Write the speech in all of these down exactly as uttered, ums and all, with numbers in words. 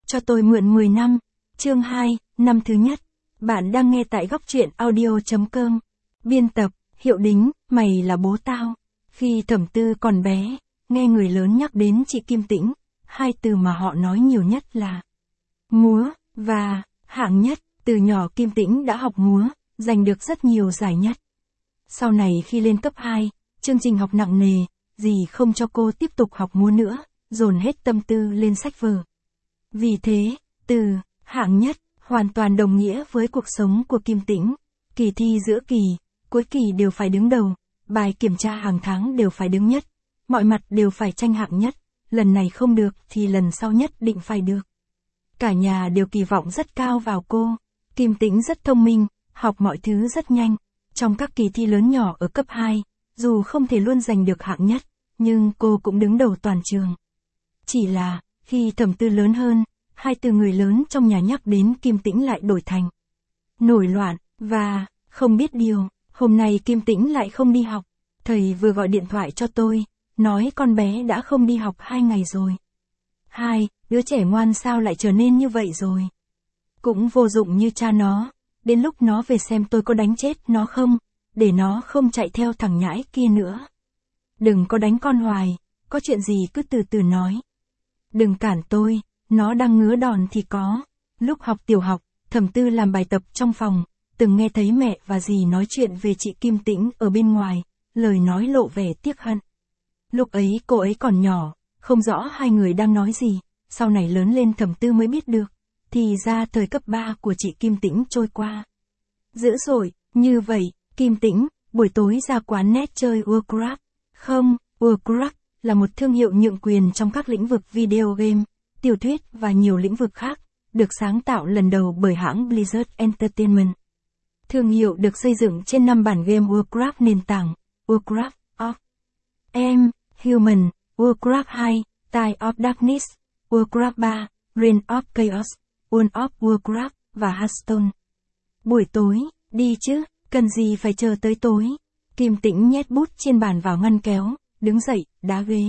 Cho tôi mượn mười năm. Chương hai, năm thứ nhất. Bạn đang nghe tại góc truyện audio.com. Biên tập, Hiệu Đính, mày là bố tao. Khi Thẩm Tư còn bé, nghe người lớn nhắc đến chị Kim Tĩnh, hai từ mà họ nói nhiều nhất là múa và hạng nhất. Từ nhỏ Kim Tĩnh đã học múa, giành được rất nhiều giải nhất. Sau này khi lên cấp hai, chương trình học nặng nề, dì không cho cô tiếp tục học múa nữa, dồn hết tâm tư lên sách vở. Vì thế, từ hạng nhất hoàn toàn đồng nghĩa với cuộc sống của Kim Tĩnh. Kỳ thi giữa kỳ, cuối kỳ đều phải đứng đầu, bài kiểm tra hàng tháng đều phải đứng nhất, mọi mặt đều phải tranh hạng nhất, lần này không được thì lần sau nhất định phải được. Cả nhà đều kỳ vọng rất cao vào cô. Kim Tĩnh rất thông minh, học mọi thứ rất nhanh. Trong các kỳ thi lớn nhỏ ở cấp hai, dù không thể luôn giành được hạng nhất, nhưng cô cũng đứng đầu toàn trường. Chỉ là, khi Thẩm Tư lớn hơn, hai từ người lớn trong nhà nhắc đến Kim Tĩnh lại đổi thành nổi loạn, và không biết điều, hôm nay Kim Tĩnh lại không đi học. Thầy vừa gọi điện thoại cho tôi, nói con bé đã không đi học hai ngày rồi. Hai, đứa trẻ ngoan sao lại trở nên như vậy rồi? Cũng vô dụng như cha nó, đến lúc nó về xem tôi có đánh chết nó không, để nó không chạy theo thằng nhãi kia nữa. Đừng có đánh con hoài, có chuyện gì cứ từ từ nói. Đừng cản tôi, nó đang ngứa đòn thì có. Lúc học tiểu học, Thẩm Tư làm bài tập trong phòng, từng nghe thấy mẹ và dì nói chuyện về chị Kim Tĩnh ở bên ngoài, lời nói lộ vẻ tiếc hận. Lúc ấy cô ấy còn nhỏ, không rõ hai người đang nói gì, sau này lớn lên Thẩm Tư mới biết được, thì ra thời cấp ba của chị Kim Tĩnh trôi qua. Dữ dội, như vậy, Kim Tĩnh, buổi tối ra quán net chơi Warcraft. Không, Warcraft là một thương hiệu nhượng quyền trong các lĩnh vực video game, tiểu thuyết và nhiều lĩnh vực khác, được sáng tạo lần đầu bởi hãng Blizzard Entertainment. Thương hiệu được xây dựng trên năm bản game Warcraft nền tảng, Warcraft of M, Human, Warcraft hai, Tide of Darkness, Warcraft ba, Reign of Chaos, World of Warcraft và Hearthstone. Buổi tối, đi chứ, cần gì phải chờ tới tối. Kim Tĩnh nhét bút trên bàn vào ngăn kéo, đứng dậy, đá ghế.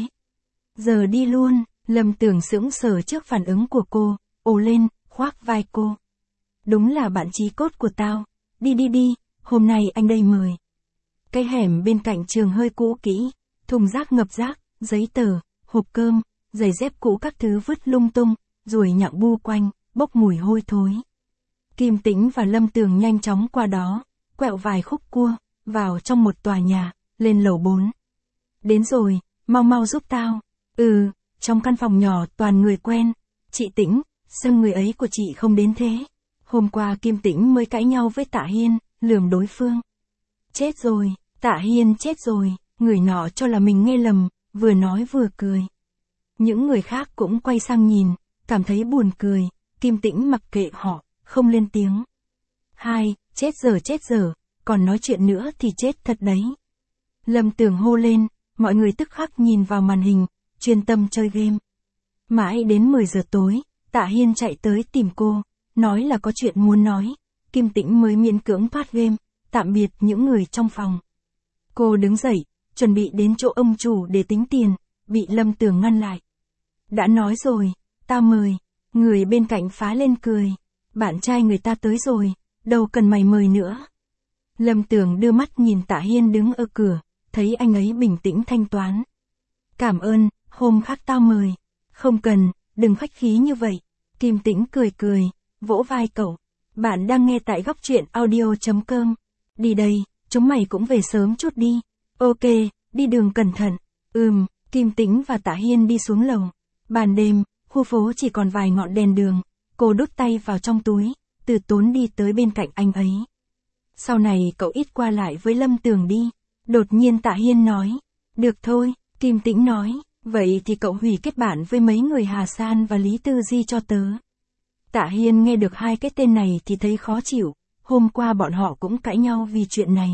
Giờ đi luôn. Lâm Tường sững sờ trước phản ứng của cô, ồ lên, khoác vai cô. Đúng là bạn chí cốt của tao. Đi đi đi, hôm nay anh đây mời. Cái hẻm bên cạnh trường hơi cũ kỹ, thùng rác ngập rác, giấy tờ, hộp cơm, giày dép cũ các thứ vứt lung tung, ruồi nhặng bu quanh, bốc mùi hôi thối. Kim Tĩnh và Lâm Tường nhanh chóng qua đó, quẹo vài khúc cua, vào trong một tòa nhà, lên lầu bốn. Đến rồi, mau mau giúp tao. Ừ. Trong căn phòng nhỏ toàn người quen. Chị Tĩnh, sao người ấy của chị không đến thế? Hôm qua Kim Tĩnh mới cãi nhau với Tạ Hiên, lườm đối phương. Chết rồi, Tạ Hiên chết rồi, người nọ cho là mình nghe lầm, vừa nói vừa cười. Những người khác cũng quay sang nhìn, cảm thấy buồn cười, Kim Tĩnh mặc kệ họ, không lên tiếng. Hai, chết giờ chết giờ, còn nói chuyện nữa thì chết thật đấy. Lâm Tường hô lên, mọi người tức khắc nhìn vào màn hình, chuyên tâm chơi game. Mãi đến mười giờ tối, Tạ Hiên chạy tới tìm cô, nói là có chuyện muốn nói. Kim Tĩnh mới miễn cưỡng thoát game, tạm biệt những người trong phòng. Cô đứng dậy, chuẩn bị đến chỗ ông chủ để tính tiền, bị Lâm Tường ngăn lại. Đã nói rồi, tao mời. Người bên cạnh phá lên cười. Bạn trai người ta tới rồi, đâu cần mày mời nữa. Lâm Tường đưa mắt nhìn Tạ Hiên đứng ở cửa, thấy anh ấy bình tĩnh thanh toán. Cảm ơn, hôm khác tao mời. Không cần, đừng khách khí như vậy. Kim Tĩnh cười cười, vỗ vai cậu. Bạn đang nghe tại góc truyện audio.com. Đi đây, chúng mày cũng về sớm chút đi. Ok, đi đường cẩn thận. Ừm, Kim Tĩnh và Tạ Hiên đi xuống lầu. Ban đêm, khu phố chỉ còn vài ngọn đèn đường. Cô đút tay vào trong túi, từ tốn đi tới bên cạnh anh ấy. Sau này cậu ít qua lại với Lâm Tường đi. Đột nhiên Tạ Hiên nói. Được thôi, Kim Tĩnh nói. Vậy thì cậu hủy kết bạn với mấy người Hà San và Lý Tư Di cho tớ. Tạ Hiên nghe được hai cái tên này thì thấy khó chịu. Hôm qua bọn họ cũng cãi nhau vì chuyện này.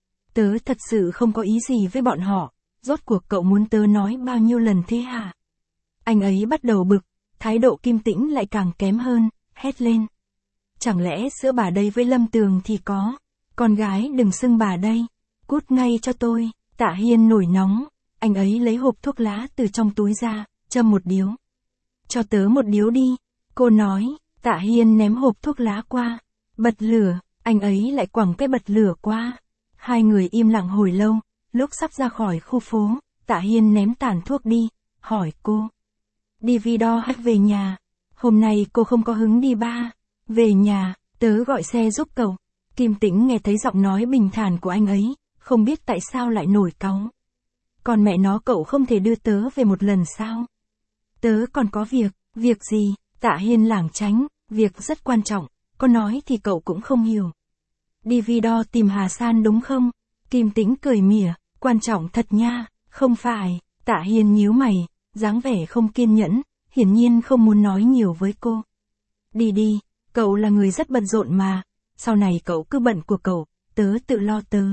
Tớ thật sự không có ý gì với bọn họ. Rốt cuộc cậu muốn tớ nói bao nhiêu lần thế hả? Anh ấy bắt đầu bực. Thái độ Kim Tĩnh lại càng kém hơn, hét lên. Chẳng lẽ giữa bà đây với Lâm Tường thì có? Con gái đừng xưng bà đây. Cút ngay cho tôi. Tạ Hiên nổi nóng. Anh ấy lấy hộp thuốc lá từ trong túi ra, châm một điếu. Cho tớ một điếu đi. Cô nói, Tạ Hiên ném hộp thuốc lá qua. Bật lửa, anh ấy lại quẳng cái bật lửa qua. Hai người im lặng hồi lâu, lúc sắp ra khỏi khu phố, Tạ Hiên ném tàn thuốc đi, hỏi cô. Đi Vido hay về nhà? Hôm nay cô không có hứng đi ba. Về nhà, tớ gọi xe giúp cậu. Kim Tĩnh nghe thấy giọng nói bình thản của anh ấy, không biết tại sao lại nổi cáu. Còn mẹ nó cậu không thể đưa tớ về một lần sao? Tớ còn có việc, việc gì? Tạ Hiên lảng tránh, việc rất quan trọng, có nói thì cậu cũng không hiểu. Đi Vido tìm Hà San đúng không? Kim Tĩnh cười mỉa, quan trọng thật nha, không phải. Tạ Hiên nhíu mày, dáng vẻ không kiên nhẫn, hiển nhiên không muốn nói nhiều với cô. Đi đi, cậu là người rất bận rộn mà, sau này cậu cứ bận của cậu, tớ tự lo tớ.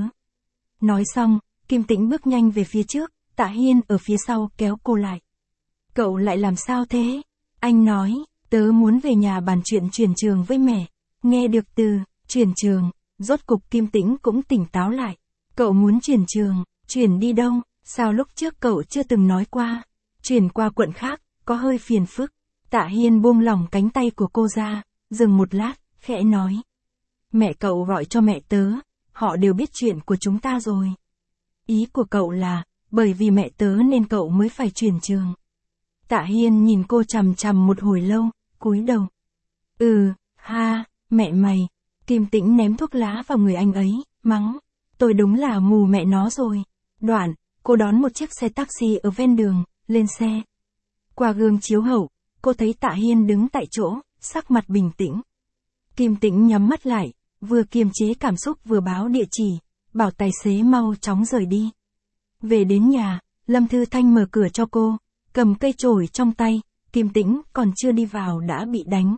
Nói xong, Kim Tĩnh bước nhanh về phía trước, Tạ Hiên ở phía sau kéo cô lại. Cậu lại làm sao thế? Anh nói, tớ muốn về nhà bàn chuyện chuyển trường với mẹ. Nghe được từ, chuyển trường, rốt cục Kim Tĩnh cũng tỉnh táo lại. Cậu muốn chuyển trường, chuyển đi đâu? Sao lúc trước cậu chưa từng nói qua? Chuyển qua quận khác, có hơi phiền phức. Tạ Hiên buông lỏng cánh tay của cô ra, dừng một lát, khẽ nói. Mẹ cậu gọi cho mẹ tớ, họ đều biết chuyện của chúng ta rồi. Ý của cậu là, bởi vì mẹ tớ nên cậu mới phải chuyển trường. Tạ Hiên nhìn cô chằm chằm một hồi lâu, cúi đầu. Ừ, ha, mẹ mày. Kim Tĩnh ném thuốc lá vào người anh ấy, mắng. Tôi đúng là mù mẹ nó rồi. Đoạn, cô đón một chiếc xe taxi ở ven đường, lên xe. Qua gương chiếu hậu, cô thấy Tạ Hiên đứng tại chỗ, sắc mặt bình tĩnh. Kim Tĩnh nhắm mắt lại, vừa kiềm chế cảm xúc vừa báo địa chỉ, bảo tài xế mau chóng rời đi. Về đến nhà, Lâm Thư Thanh mở cửa cho cô, cầm cây chổi trong tay, Kim Tĩnh còn chưa đi vào đã bị đánh.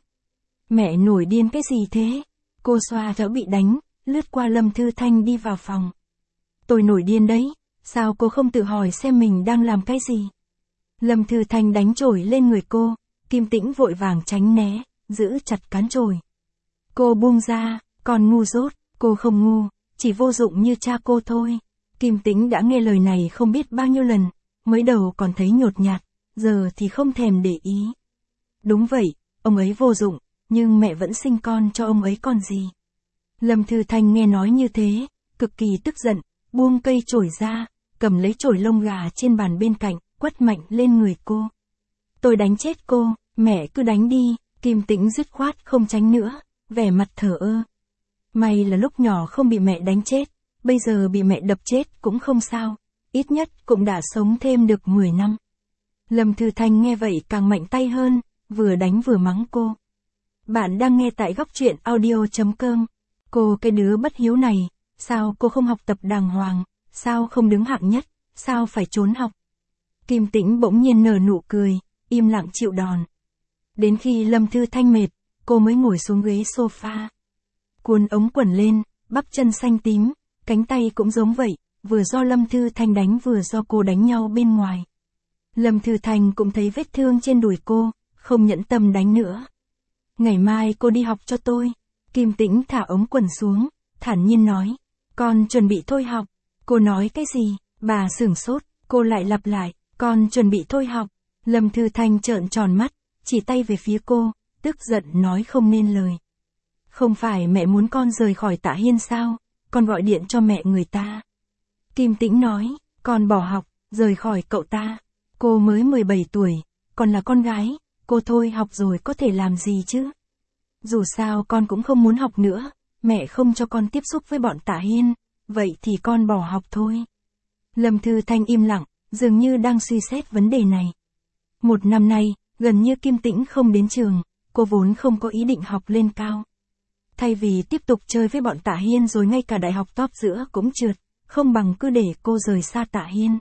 Mẹ nổi điên cái gì thế? Cô xoa thở bị đánh, lướt qua Lâm Thư Thanh đi vào phòng. Tôi nổi điên đấy, sao cô không tự hỏi xem mình đang làm cái gì? Lâm Thư Thanh đánh chổi lên người cô, Kim Tĩnh vội vàng tránh né, giữ chặt cán chổi. Cô buông ra, còn ngu dốt, cô không ngu, chỉ vô dụng như cha cô thôi. Kim Tĩnh đã nghe lời này không biết bao nhiêu lần, mới đầu còn thấy nhột nhạt, giờ thì không thèm để ý. Đúng vậy, ông ấy vô dụng, nhưng mẹ vẫn sinh con cho ông ấy còn gì. Lâm Thư Thanh nghe nói như thế, cực kỳ tức giận, buông cây chổi ra, cầm lấy chổi lông gà trên bàn bên cạnh, quất mạnh lên người cô. Tôi đánh chết cô, mẹ cứ đánh đi. Kim Tĩnh dứt khoát không tránh nữa, vẻ mặt thờ ơ. May là lúc nhỏ không bị mẹ đánh chết, bây giờ bị mẹ đập chết cũng không sao, ít nhất cũng đã sống thêm được mười năm. Lâm Thư Thanh nghe vậy càng mạnh tay hơn, vừa đánh vừa mắng cô. Bạn đang nghe tại góc truyện audio chấm com. Cô cái đứa bất hiếu này, sao cô không học tập đàng hoàng, sao không đứng hạng nhất, sao phải trốn học. Kim Tĩnh bỗng nhiên nở nụ cười, im lặng chịu đòn. Đến khi Lâm Thư Thanh mệt, cô mới ngồi xuống ghế sofa. Cuốn ống quần lên, bắp chân xanh tím, cánh tay cũng giống vậy, vừa do Lâm Thư Thanh đánh vừa do cô đánh nhau bên ngoài. Lâm Thư Thanh cũng thấy vết thương trên đùi cô, không nhẫn tâm đánh nữa. Ngày mai cô đi học cho tôi. Kim Tĩnh thả ống quần xuống, thản nhiên nói. Con chuẩn bị thôi học. Cô nói cái gì? Bà sửng sốt, cô lại lặp lại. Con chuẩn bị thôi học. Lâm Thư Thanh trợn tròn mắt, chỉ tay về phía cô, tức giận nói không nên lời. Không phải mẹ muốn con rời khỏi Tạ Hiên sao? Con gọi điện cho mẹ người ta. Kim Tĩnh nói, con bỏ học, rời khỏi cậu ta. Cô mới mười bảy tuổi, còn là con gái, cô thôi học rồi có thể làm gì chứ? Dù sao con cũng không muốn học nữa, mẹ không cho con tiếp xúc với bọn Tạ Hiên, vậy thì con bỏ học thôi. Lâm Thư Thanh im lặng, dường như đang suy xét vấn đề này. Một năm nay, gần như Kim Tĩnh không đến trường, cô vốn không có ý định học lên cao. Thay vì tiếp tục chơi với bọn Tạ Hiên rồi ngay cả đại học top giữa cũng trượt, không bằng cứ để cô rời xa Tạ Hiên.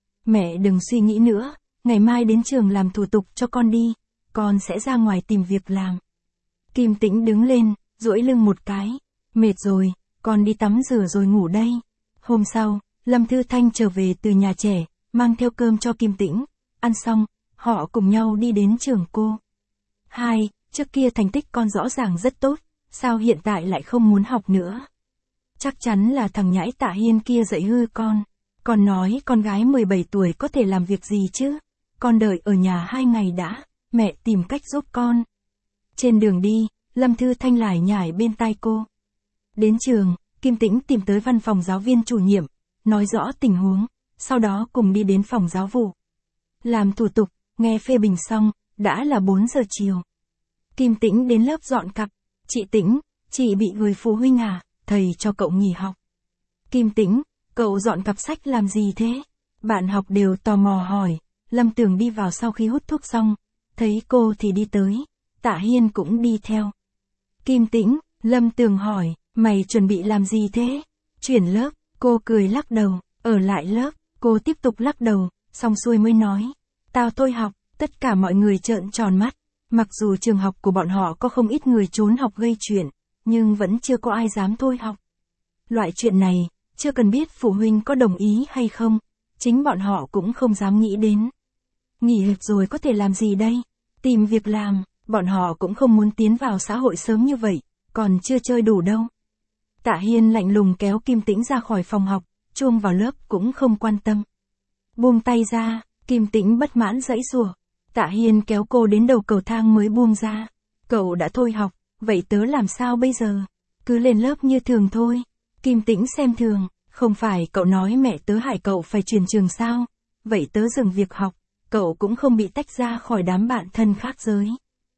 Mẹ đừng suy nghĩ nữa, ngày mai đến trường làm thủ tục cho con đi, con sẽ ra ngoài tìm việc làm. Kim Tĩnh đứng lên, duỗi lưng một cái, mệt rồi, con đi tắm rửa rồi ngủ đây. Hôm sau, Lâm Thư Thanh trở về từ nhà trẻ, mang theo cơm cho Kim Tĩnh, ăn xong, họ cùng nhau đi đến trường cô. Hai, trước kia thành tích con rõ ràng rất tốt, sao hiện tại lại không muốn học nữa? Chắc chắn là thằng nhãi Tạ Hiên kia dạy hư con. Con nói con gái mười bảy tuổi có thể làm việc gì chứ? Con đợi ở nhà hai ngày đã, mẹ tìm cách giúp con. Trên đường đi, Lâm Thư Thanh lải nhải bên tai cô. Đến trường, Kim Tĩnh tìm tới văn phòng giáo viên chủ nhiệm, nói rõ tình huống, sau đó cùng đi đến phòng giáo vụ. Làm thủ tục, nghe phê bình xong, đã là bốn giờ chiều. Kim Tĩnh đến lớp dọn cặp. Chị Tĩnh, chị bị người phụ huynh à, thầy cho cậu nghỉ học. Kim Tĩnh, cậu dọn cặp sách làm gì thế? Bạn học đều tò mò hỏi. Lâm Tường đi vào sau khi hút thuốc xong, thấy cô thì đi tới, Tạ Hiên cũng đi theo. Kim Tĩnh, Lâm Tường hỏi, mày chuẩn bị làm gì thế? Chuyển lớp, cô cười lắc đầu, ở lại lớp, cô tiếp tục lắc đầu, xong xuôi mới nói. Tao thôi học, tất cả mọi người trợn tròn mắt. Mặc dù trường học của bọn họ có không ít người trốn học gây chuyện, nhưng vẫn chưa có ai dám thôi học. Loại chuyện này, chưa cần biết phụ huynh có đồng ý hay không, chính bọn họ cũng không dám nghĩ đến. Nghỉ học rồi có thể làm gì đây? Tìm việc làm, bọn họ cũng không muốn tiến vào xã hội sớm như vậy, còn chưa chơi đủ đâu. Tạ Hiên lạnh lùng kéo Kim Tĩnh ra khỏi phòng học, chuông vào lớp cũng không quan tâm. Buông tay ra, Kim Tĩnh bất mãn giãy giụa. Tạ Hiên kéo cô đến đầu cầu thang mới buông ra. Cậu đã thôi học, vậy tớ làm sao bây giờ? Cứ lên lớp như thường thôi. Kim Tĩnh xem thường, không phải cậu nói mẹ tớ hại cậu phải chuyển trường sao? Vậy tớ dừng việc học, cậu cũng không bị tách ra khỏi đám bạn thân khác giới.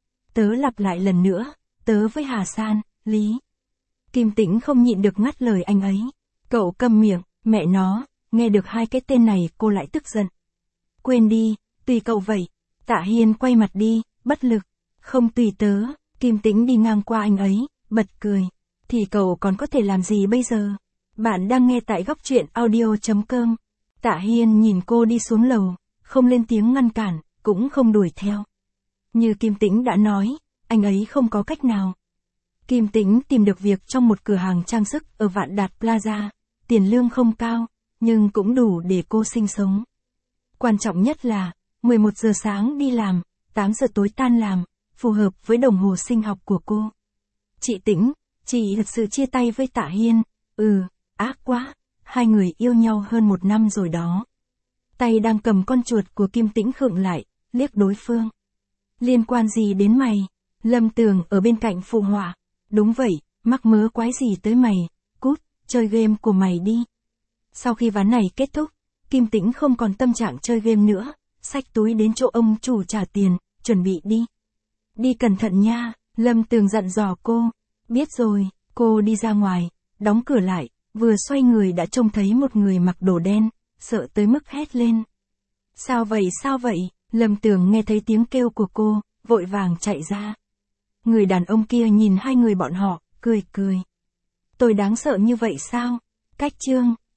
Tớ lặp lại lần nữa, tớ với Hà San, Lý. Kim Tĩnh không nhịn được ngắt lời anh ấy. Cậu câm miệng, mẹ nó, nghe được hai cái tên này cô lại tức giận. Quên đi, tùy cậu vậy. Tạ Hiên quay mặt đi, bất lực. Không tùy tớ, Kim Tĩnh đi ngang qua anh ấy, bật cười. Thì cậu còn có thể làm gì bây giờ? Bạn đang nghe tại góc truyện audio chấm com. Tạ Hiên nhìn cô đi xuống lầu, không lên tiếng ngăn cản, cũng không đuổi theo. Như Kim Tĩnh đã nói, anh ấy không có cách nào. Kim Tĩnh tìm được việc trong một cửa hàng trang sức ở Vạn Đạt Plaza, tiền lương không cao, nhưng cũng đủ để cô sinh sống. Quan trọng nhất là, mười một giờ sáng đi làm, tám giờ tối tan làm, phù hợp với đồng hồ sinh học của cô. Chị Tĩnh, chị thật sự chia tay với Tạ Hiên, ừ, ác quá, hai người yêu nhau hơn một năm rồi đó. Tay đang cầm con chuột của Kim Tĩnh khựng lại, liếc đối phương. Liên quan gì đến mày? Lâm Tường ở bên cạnh phụ họa. Đúng vậy, mắc mớ quái gì tới mày, cút, chơi game của mày đi. Sau khi ván này kết thúc, Kim Tĩnh không còn tâm trạng chơi game nữa, xách túi đến chỗ ông chủ trả tiền, chuẩn bị đi. Đi cẩn thận nha, Lâm Tường dặn dò cô. Biết rồi, cô đi ra ngoài, đóng cửa lại, vừa xoay người đã trông thấy một người mặc đồ đen, sợ tới mức hét lên. Sao vậy sao vậy? Lâm Tường nghe thấy tiếng kêu của cô, vội vàng chạy ra. Người đàn ông kia nhìn hai người bọn họ, cười cười. Tôi đáng sợ như vậy sao? Cách chương.